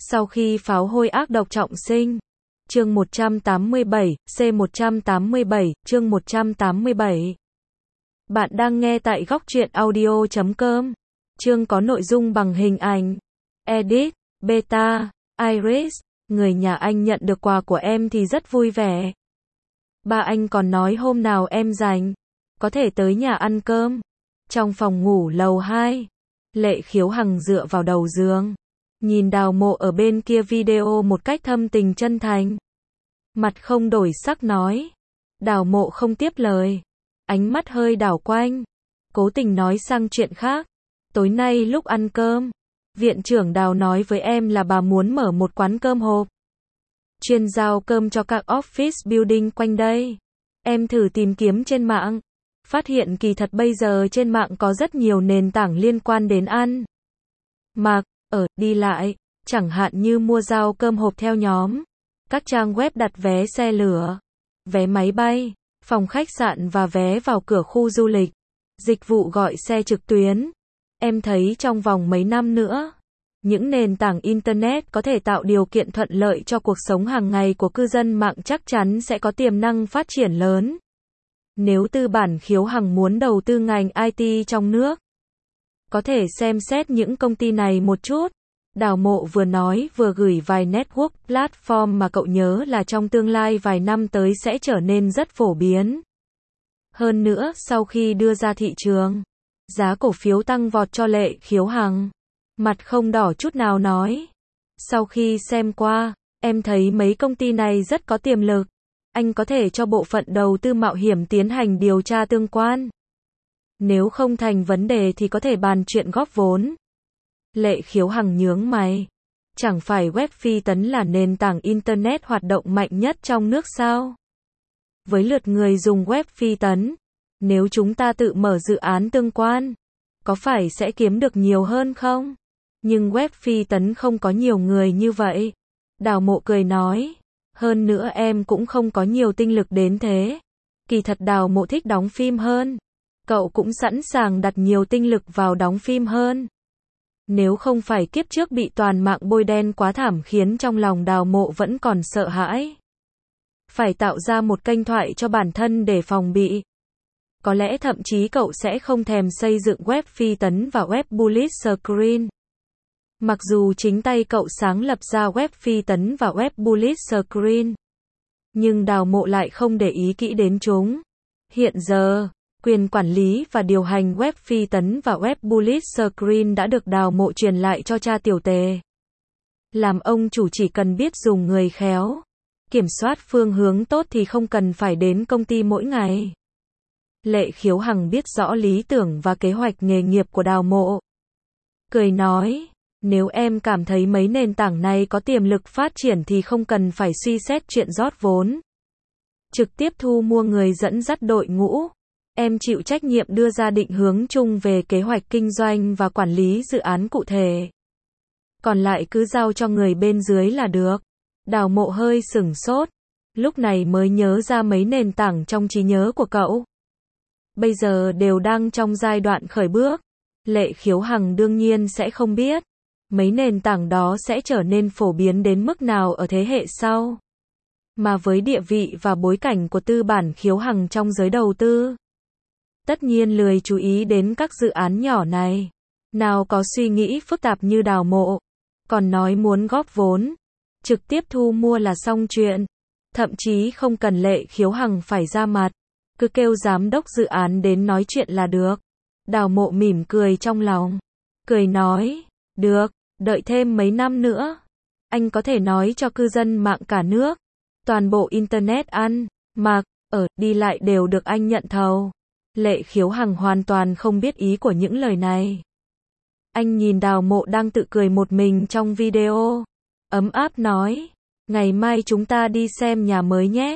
Sau khi pháo hôi ác độc trọng sinh. Chương 187, C187, chương 187. Bạn đang nghe tại góc truyện audio.com. Chương có nội dung bằng hình ảnh. Edit, Beta, Iris, người nhà anh nhận được quà của em thì rất vui vẻ. Ba anh còn nói hôm nào em rảnh, có thể tới nhà ăn cơm. Trong phòng ngủ lầu 2, Lệ Khiếu Hằng dựa vào đầu giường, nhìn Đào Mộ ở bên kia video một cách thâm tình chân thành. Mặt không đổi sắc nói. Đào Mộ không tiếp lời, ánh mắt hơi đảo quanh, cố tình nói sang chuyện khác. Tối nay lúc ăn cơm, viện trưởng Đào nói với em là bà muốn mở một quán cơm hộp, chuyên giao cơm cho các office building quanh đây. Em thử tìm kiếm trên mạng, phát hiện kỳ thật bây giờ trên mạng có rất nhiều nền tảng liên quan đến ăn, mặc, ở, đi lại, chẳng hạn như mua giao cơm hộp theo nhóm, các trang web đặt vé xe lửa, vé máy bay, phòng khách sạn và vé vào cửa khu du lịch, dịch vụ gọi xe trực tuyến. Em thấy trong vòng mấy năm nữa, những nền tảng Internet có thể tạo điều kiện thuận lợi cho cuộc sống hàng ngày của cư dân mạng chắc chắn sẽ có tiềm năng phát triển lớn. Nếu tư bản Khiếu Hằng muốn đầu tư ngành IT trong nước, có thể xem xét những công ty này một chút. Đào Mộ vừa nói vừa gửi vài network platform mà cậu nhớ là trong tương lai vài năm tới sẽ trở nên rất phổ biến. Hơn nữa sau khi đưa ra thị trường, giá cổ phiếu tăng vọt cho Lệ Khiếu Hằng. Mặt không đỏ chút nào nói. Sau khi xem qua, em thấy mấy công ty này rất có tiềm lực. Anh có thể cho bộ phận đầu tư mạo hiểm tiến hành điều tra tương quan. Nếu không thành vấn đề thì có thể bàn chuyện góp vốn. Lệ Khiếu Hằng nhướng mày. Chẳng phải web phi tấn là nền tảng Internet hoạt động mạnh nhất trong nước sao? Với lượt người dùng web phi tấn, nếu chúng ta tự mở dự án tương quan, có phải sẽ kiếm được nhiều hơn không? Nhưng web phi tấn không có nhiều người như vậy. Đào Mộ cười nói. Hơn nữa em cũng không có nhiều tinh lực đến thế. Kỳ thật Đào Mộ thích đóng phim hơn. Cậu cũng sẵn sàng đặt nhiều tinh lực vào đóng phim hơn. Nếu không phải kiếp trước bị toàn mạng bôi đen quá thảm khiến trong lòng Đào Mộ vẫn còn sợ hãi. Phải tạo ra một kênh thoại cho bản thân để phòng bị. Có lẽ thậm chí cậu sẽ không thèm xây dựng web phi tấn và web bullet screen. Mặc dù chính tay cậu sáng lập ra web phi tấn và web bullet screen, nhưng Đào Mộ lại không để ý kỹ đến chúng. Hiện giờ, quyền quản lý và điều hành web phi tấn và web bullet screen đã được Đào Mộ truyền lại cho cha Tiểu Tề. Làm ông chủ chỉ cần biết dùng người khéo, kiểm soát phương hướng tốt thì không cần phải đến công ty mỗi ngày. Lệ Khiếu Hằng biết rõ lý tưởng và kế hoạch nghề nghiệp của Đào Mộ. Cười nói, nếu em cảm thấy mấy nền tảng này có tiềm lực phát triển thì không cần phải suy xét chuyện rót vốn. Trực tiếp thu mua người dẫn dắt đội ngũ. Em chịu trách nhiệm đưa ra định hướng chung về kế hoạch kinh doanh và quản lý dự án cụ thể. Còn lại cứ giao cho người bên dưới là được. Đào Mộ hơi sửng sốt. Lúc này mới nhớ ra mấy nền tảng trong trí nhớ của cậu bây giờ đều đang trong giai đoạn khởi bước. Lệ Khiếu Hằng đương nhiên sẽ không biết mấy nền tảng đó sẽ trở nên phổ biến đến mức nào ở thế hệ sau. Mà với địa vị và bối cảnh của tư bản Khiếu Hằng trong giới đầu tư, tất nhiên lười chú ý đến các dự án nhỏ này. Nào có suy nghĩ phức tạp như Đào Mộ, còn nói muốn góp vốn, trực tiếp thu mua là xong chuyện. Thậm chí không cần Lệ Khiếu Hằng phải ra mặt, cứ kêu giám đốc dự án đến nói chuyện là được. Đào Mộ mỉm cười trong lòng, cười nói, được, đợi thêm mấy năm nữa, anh có thể nói cho cư dân mạng cả nước, toàn bộ Internet ăn, mặc, ở, đi lại đều được anh nhận thầu. Lệ Khiếu Hằng hoàn toàn không biết ý của những lời này. Anh nhìn Đào Mộ đang tự cười một mình trong video, ấm áp nói, ngày mai chúng ta đi xem nhà mới nhé.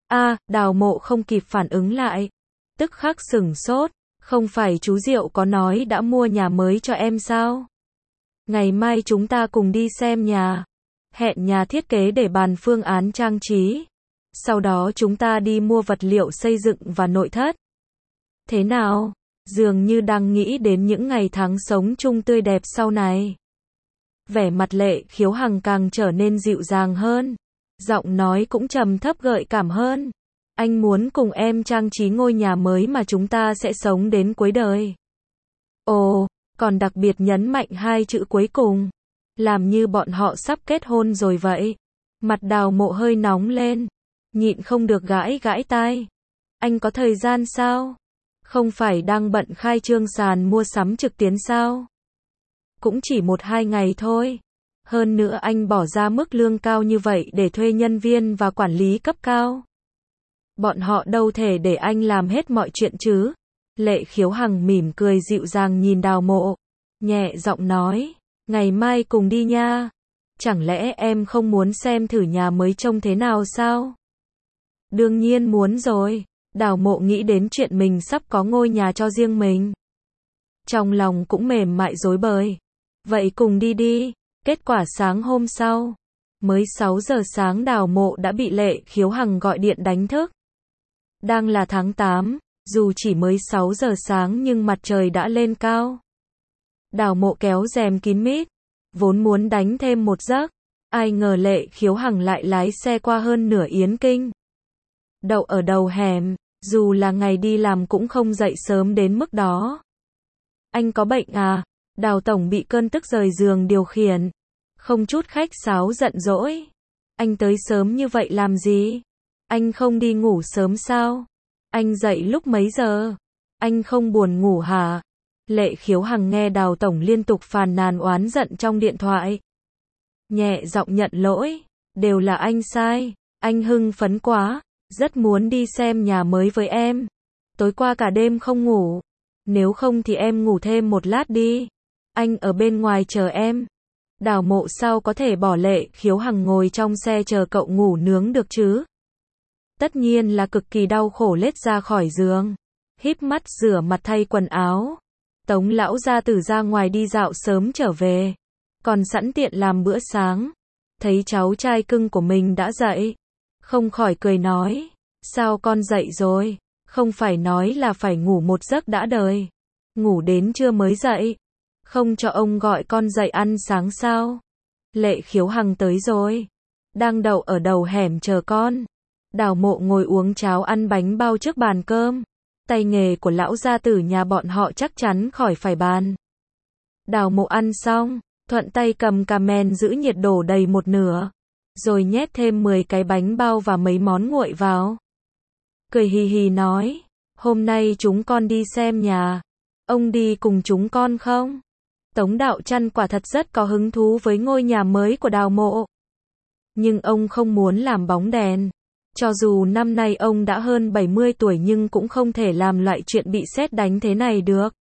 Đào Mộ không kịp phản ứng lại, tức khắc sửng sốt, không phải chú Diệu có nói đã mua nhà mới cho em sao? Ngày mai chúng ta cùng đi xem nhà, hẹn nhà thiết kế để bàn phương án trang trí. Sau đó chúng ta đi mua vật liệu xây dựng và nội thất. Thế nào? Dường như đang nghĩ đến những ngày tháng sống chung tươi đẹp sau này. Vẻ mặt Lệ Khiếu Hằng càng trở nên dịu dàng hơn. Giọng nói cũng trầm thấp gợi cảm hơn. Anh muốn cùng em trang trí ngôi nhà mới mà chúng ta sẽ sống đến cuối đời. Ồ, còn đặc biệt nhấn mạnh hai chữ cuối cùng. Làm như bọn họ sắp kết hôn rồi vậy. Mặt Đào Mộ hơi nóng lên. Nhịn không được gãi gãi tai. Anh có thời gian sao? Không phải đang bận khai trương sàn mua sắm trực tuyến sao? Cũng chỉ 1-2 ngày thôi. Hơn nữa anh bỏ ra mức lương cao như vậy để thuê nhân viên và quản lý cấp cao. Bọn họ đâu thể để anh làm hết mọi chuyện chứ. Lệ Khiếu Hằng mỉm cười dịu dàng nhìn Đào Mộ. Nhẹ giọng nói, ngày mai cùng đi nha. Chẳng lẽ em không muốn xem thử nhà mới trông thế nào sao? Đương nhiên muốn rồi. Đào Mộ nghĩ đến chuyện mình sắp có ngôi nhà cho riêng mình. Trong lòng cũng mềm mại rối bời. Vậy cùng đi đi. Kết quả sáng hôm sau, mới 6 giờ sáng Đào Mộ đã bị Lệ Khiếu Hằng gọi điện đánh thức. Đang là tháng 8, dù chỉ mới 6 giờ sáng nhưng mặt trời đã lên cao. Đào Mộ kéo rèm kín mít, vốn muốn đánh thêm một giấc. Ai ngờ Lệ Khiếu Hằng lại lái xe qua hơn nửa Yến Kinh. Đậu ở đầu hẻm, dù là ngày đi làm cũng không dậy sớm đến mức đó. Anh có bệnh à? Đào Tổng bị cơn tức rời giường điều khiển. Không chút khách sáo giận dỗi. Anh tới sớm như vậy làm gì? Anh không đi ngủ sớm sao? Anh dậy lúc mấy giờ? Anh không buồn ngủ hả? Lệ Khiếu Hằng nghe Đào Tổng liên tục phàn nàn oán giận trong điện thoại. Nhẹ giọng nhận lỗi. Đều là anh sai. Anh hưng phấn quá. Rất muốn đi xem nhà mới với em. Tối qua cả đêm không ngủ. Nếu không thì em ngủ thêm một lát đi. Anh ở bên ngoài chờ em. Đào Mộ sao có thể bỏ Lệ Khiếu Hằng ngồi trong xe chờ cậu ngủ nướng được chứ? Tất nhiên là cực kỳ đau khổ lết ra khỏi giường. Híp mắt rửa mặt thay quần áo. Tống lão gia tử ra ngoài đi dạo sớm trở về. Còn sẵn tiện làm bữa sáng. Thấy cháu trai cưng của mình đã dậy. Không khỏi cười nói. Sao con dậy rồi? Không phải nói là phải ngủ một giấc đã đời. Ngủ đến trưa mới dậy. Không cho ông gọi con dậy ăn sáng sao? Lệ Khiếu Hằng tới rồi. Đang đậu ở đầu hẻm chờ con. Đào Mộ ngồi uống cháo ăn bánh bao trước bàn cơm. Tay nghề của lão gia tử nhà bọn họ chắc chắn khỏi phải bàn. Đào Mộ ăn xong, thuận tay cầm cà men giữ nhiệt đổ đầy một nửa. Rồi nhét thêm 10 cái bánh bao và mấy món nguội vào. Cười hì hì nói, hôm nay chúng con đi xem nhà. Ông đi cùng chúng con không? Tống Đạo Trăn quả thật rất có hứng thú với ngôi nhà mới của Đào Mộ. Nhưng ông không muốn làm bóng đèn. Cho dù năm nay ông đã hơn 70 tuổi nhưng cũng không thể làm loại chuyện bị sét đánh thế này được.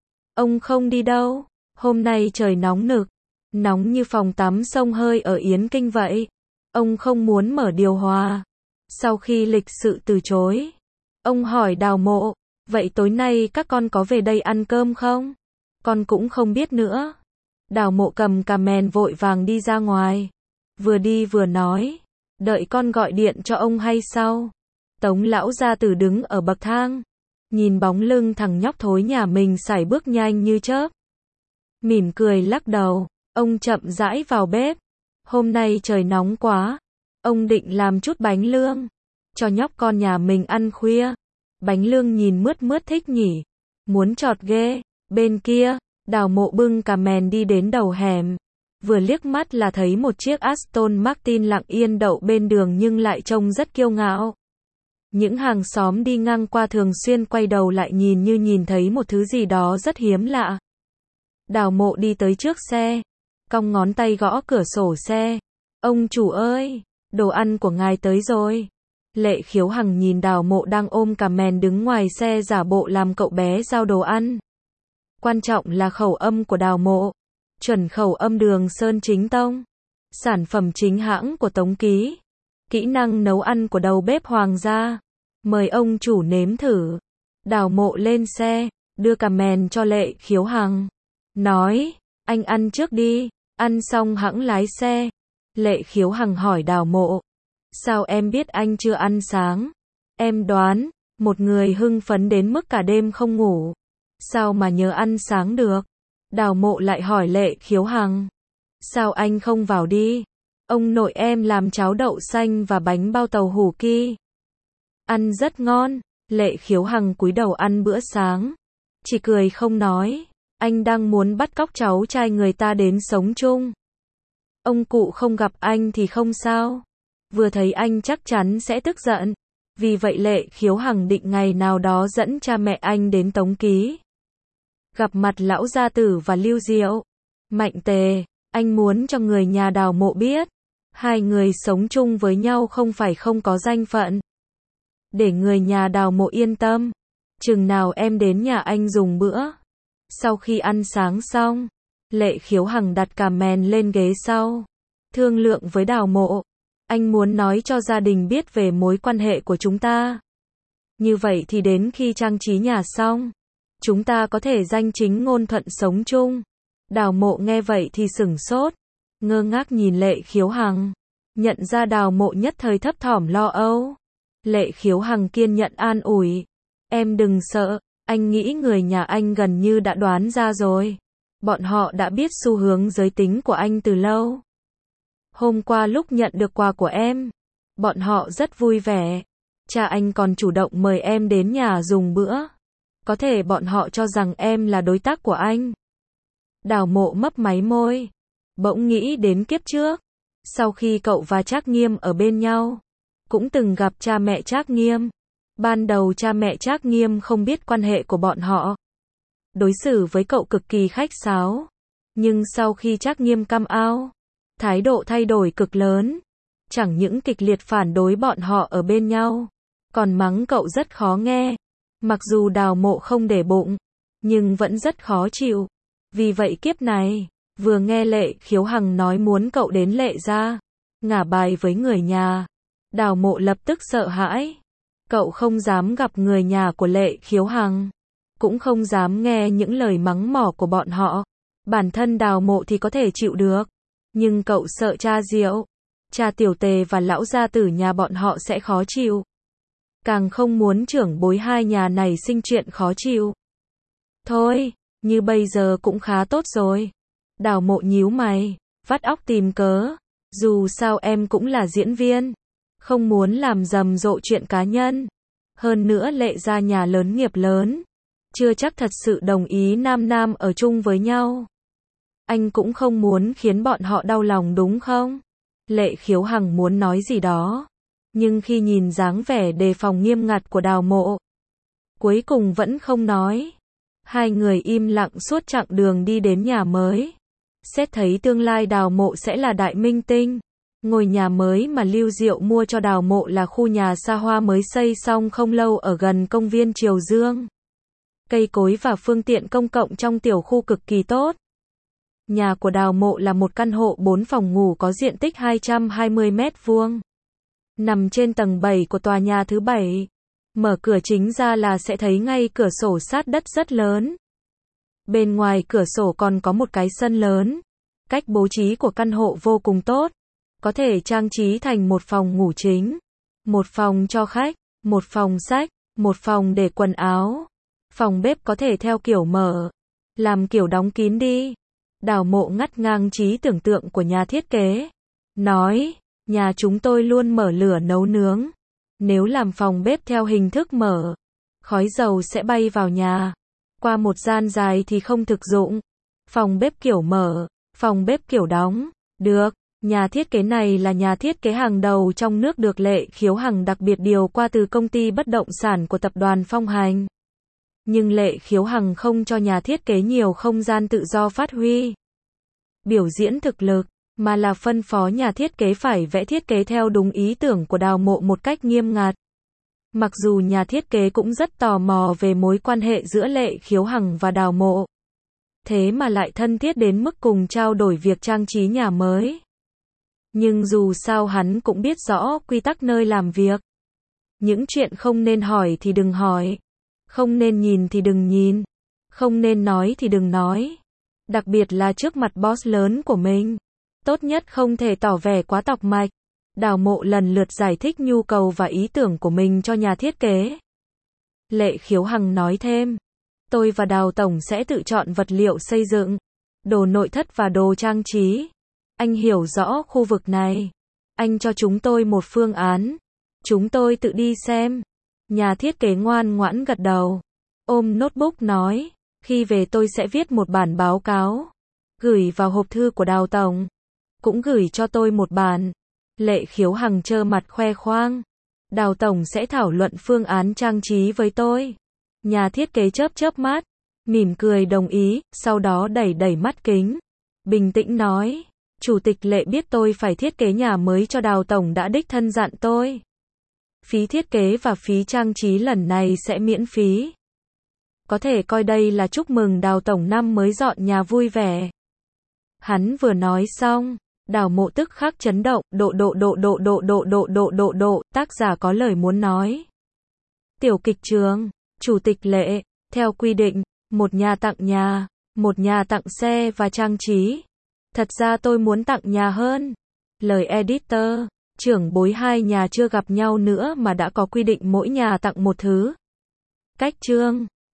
Ông không đi đâu. Hôm nay trời nóng nực. Nóng như phòng tắm xông hơi ở Yến Kinh vậy. Ông không muốn mở điều hòa. Sau khi lịch sự từ chối, ông hỏi Đào Mộ, vậy tối nay các con có về đây ăn cơm không? Con cũng không biết nữa. Đào Mộ cầm cà mèn vội vàng đi ra ngoài. Vừa đi vừa nói, đợi con gọi điện cho ông hay sao? Tống lão gia tử đứng ở bậc thang, nhìn bóng lưng thằng nhóc thối nhà mình sải bước nhanh như chớp. Mỉm cười lắc đầu, ông chậm rãi vào bếp. Hôm nay trời nóng quá, ông định làm chút bánh lương, cho nhóc con nhà mình ăn khuya. Bánh lương nhìn mướt mướt thích nhỉ, muốn chọt ghê. Bên kia, Đào Mộ bưng cà mèn đi đến đầu hẻm. Vừa liếc mắt là thấy một chiếc Aston Martin lặng yên đậu bên đường nhưng lại trông rất kiêu ngạo. Những hàng xóm đi ngang qua thường xuyên quay đầu lại nhìn như nhìn thấy một thứ gì đó rất hiếm lạ. Đào Mộ đi tới trước xe, cong ngón tay gõ cửa sổ xe. Ông chủ ơi, đồ ăn của ngài tới rồi. Lệ Khiếu Hằng nhìn Đào Mộ đang ôm cà mèn đứng ngoài xe giả bộ làm cậu bé giao đồ ăn. Quan trọng là khẩu âm của Đào Mộ. Chuẩn khẩu âm Đường Sơn chính tông. Sản phẩm chính hãng của Tống Ký. Kỹ năng nấu ăn của đầu bếp hoàng gia. Mời ông chủ nếm thử. Đào Mộ lên xe, đưa cà mèn cho Lệ Khiếu Hằng. Nói, anh ăn trước đi, ăn xong hẵng lái xe. Lệ Khiếu Hằng hỏi Đào Mộ. Sao em biết anh chưa ăn sáng? Em đoán, một người hưng phấn đến mức cả đêm không ngủ. Sao mà nhớ ăn sáng được? Đào Mộ lại hỏi Lệ Khiếu Hằng. Sao anh không vào đi? Ông nội em làm cháo đậu xanh và bánh bao tàu hủ ki. Ăn rất ngon. Lệ Khiếu Hằng cúi đầu ăn bữa sáng. Chỉ cười không nói. Anh đang muốn bắt cóc cháu trai người ta đến sống chung. Ông cụ không gặp anh thì không sao. Vừa thấy anh chắc chắn sẽ tức giận. Vì vậy Lệ Khiếu Hằng định ngày nào đó dẫn cha mẹ anh đến Tống Ký. Gặp mặt Lão Gia Tử và Lưu Diệu. Mạnh Tề, anh muốn cho người nhà Đào Mộ biết. Hai người sống chung với nhau không phải không có danh phận. Để người nhà Đào Mộ yên tâm. Chừng nào em đến nhà anh dùng bữa. Sau khi ăn sáng xong, Lệ Khiếu Hằng đặt cà mèn lên ghế sau. Thương lượng với Đào Mộ. Anh muốn nói cho gia đình biết về mối quan hệ của chúng ta. Như vậy thì đến khi trang trí nhà xong, chúng ta có thể danh chính ngôn thuận sống chung. Đào Mộ nghe vậy thì sửng sốt, ngơ ngác nhìn Lệ Khiếu Hằng. Nhận ra Đào Mộ nhất thời thấp thỏm lo âu. Lệ Khiếu Hằng kiên nhẫn an ủi. Em đừng sợ, anh nghĩ người nhà anh gần như đã đoán ra rồi. Bọn họ đã biết xu hướng giới tính của anh từ lâu. Hôm qua lúc nhận được quà của em, bọn họ rất vui vẻ. Cha anh còn chủ động mời em đến nhà dùng bữa. Có thể bọn họ cho rằng em là đối tác của anh. Đào Mộ mấp máy môi. Bỗng nghĩ đến kiếp trước. Sau khi cậu và Trác Nghiêm ở bên nhau, cũng từng gặp cha mẹ Trác Nghiêm. Ban đầu cha mẹ Trác Nghiêm không biết quan hệ của bọn họ. Đối xử với cậu cực kỳ khách sáo. Nhưng sau khi Trác Nghiêm come out, thái độ thay đổi cực lớn. Chẳng những kịch liệt phản đối bọn họ ở bên nhau, còn mắng cậu rất khó nghe. Mặc dù Đào Mộ không để bụng, nhưng vẫn rất khó chịu. Vì vậy kiếp này, vừa nghe Lệ Khiếu Hằng nói muốn cậu đến Lệ gia, ngả bài với người nhà, Đào Mộ lập tức sợ hãi. Cậu không dám gặp người nhà của Lệ Khiếu Hằng, cũng không dám nghe những lời mắng mỏ của bọn họ. Bản thân Đào Mộ thì có thể chịu được, nhưng cậu sợ cha Diệu, cha Tiểu Tề và Lão Gia Tử nhà bọn họ sẽ khó chịu. Càng không muốn trưởng bối hai nhà này sinh chuyện khó chịu. Thôi, như bây giờ cũng khá tốt rồi. Đào Mộ nhíu mày, vắt óc tìm cớ. Dù sao em cũng là diễn viên, không muốn làm rầm rộ chuyện cá nhân. Hơn nữa Lệ gia nhà lớn nghiệp lớn, chưa chắc thật sự đồng ý nam nam ở chung với nhau. Anh cũng không muốn khiến bọn họ đau lòng đúng không? Lệ Khiếu Hằng muốn nói gì đó, nhưng khi nhìn dáng vẻ đề phòng nghiêm ngặt của Đào Mộ, cuối cùng vẫn không nói. Hai người im lặng suốt chặng đường đi đến nhà mới. Xét thấy tương lai Đào Mộ sẽ là đại minh tinh. Ngôi nhà mới mà Lưu Diệu mua cho Đào Mộ là khu nhà xa hoa mới xây xong không lâu ở gần công viên Triều Dương. Cây cối và phương tiện công cộng trong tiểu khu cực kỳ tốt. Nhà của Đào Mộ là một căn hộ 4 phòng ngủ có diện tích 220 mét vuông. Nằm trên tầng 7 của tòa nhà thứ 7. Mở cửa chính ra là sẽ thấy ngay cửa sổ sát đất rất lớn. Bên ngoài cửa sổ còn có một cái sân lớn. Cách bố trí của căn hộ vô cùng tốt. Có thể trang trí thành một phòng ngủ chính, một phòng cho khách, một phòng sách, một phòng để quần áo. Phòng bếp có thể theo kiểu mở, làm kiểu đóng kín đi. Đào Mộ ngắt ngang trí tưởng tượng của nhà thiết kế. Nói, nhà chúng tôi luôn mở lửa nấu nướng. Nếu làm phòng bếp theo hình thức mở, khói dầu sẽ bay vào nhà. Qua một gian dài thì không thực dụng. Phòng bếp kiểu mở, phòng bếp kiểu đóng. Được, nhà thiết kế này là nhà thiết kế hàng đầu trong nước được Lệ Khiếu Hằng đặc biệt điều qua từ công ty bất động sản của tập đoàn Phong Hành. Nhưng Lệ Khiếu Hằng không cho nhà thiết kế nhiều không gian tự do phát huy, biểu diễn thực lực, mà là phân phó nhà thiết kế phải vẽ thiết kế theo đúng ý tưởng của Đào Mộ một cách nghiêm ngặt. Mặc dù nhà thiết kế cũng rất tò mò về mối quan hệ giữa Lệ Khiếu Hằng và Đào Mộ, thế mà lại thân thiết đến mức cùng trao đổi việc trang trí nhà mới. Nhưng dù sao hắn cũng biết rõ quy tắc nơi làm việc. Những chuyện không nên hỏi thì đừng hỏi, không nên nhìn thì đừng nhìn, không nên nói thì đừng nói. Đặc biệt là trước mặt boss lớn của mình. Tốt nhất không thể tỏ vẻ quá tọc mạch. Đào Mộ lần lượt giải thích nhu cầu và ý tưởng của mình cho nhà thiết kế. Lệ Khiếu Hằng nói thêm, tôi và Đào Tổng sẽ tự chọn vật liệu xây dựng, đồ nội thất và đồ trang trí. Anh hiểu rõ khu vực này. Anh cho chúng tôi một phương án. Chúng tôi tự đi xem. Nhà thiết kế ngoan ngoãn gật đầu. Ôm notebook nói. Khi về tôi sẽ viết một bản báo cáo. Gửi vào hộp thư của Đào tổng. Cũng gửi cho tôi một bản. Lệ Khiếu Hằng trơ mặt khoe khoang. Đào tổng sẽ thảo luận phương án trang trí với tôi. Nhà thiết kế chớp chớp mắt. Mỉm cười đồng ý, sau đó đẩy đẩy mắt kính. Bình tĩnh nói. Chủ tịch Lệ biết tôi phải thiết kế nhà mới cho Đào tổng đã đích thân dặn tôi. Phí thiết kế và phí trang trí lần này sẽ miễn phí. Có thể coi đây là chúc mừng Đào tổng năm mới dọn nhà vui vẻ. Hắn vừa nói xong, Đào Mộ tức khắc chấn động, tác giả có lời muốn nói. Tiểu kịch trường, Chủ tịch Lệ, theo quy định, một nhà tặng nhà, một nhà tặng xe và trang trí. Thật ra tôi muốn tặng nhà hơn. Lời editor, trưởng bối hai nhà chưa gặp nhau nữa mà đã có quy định mỗi nhà tặng một thứ. Cách chương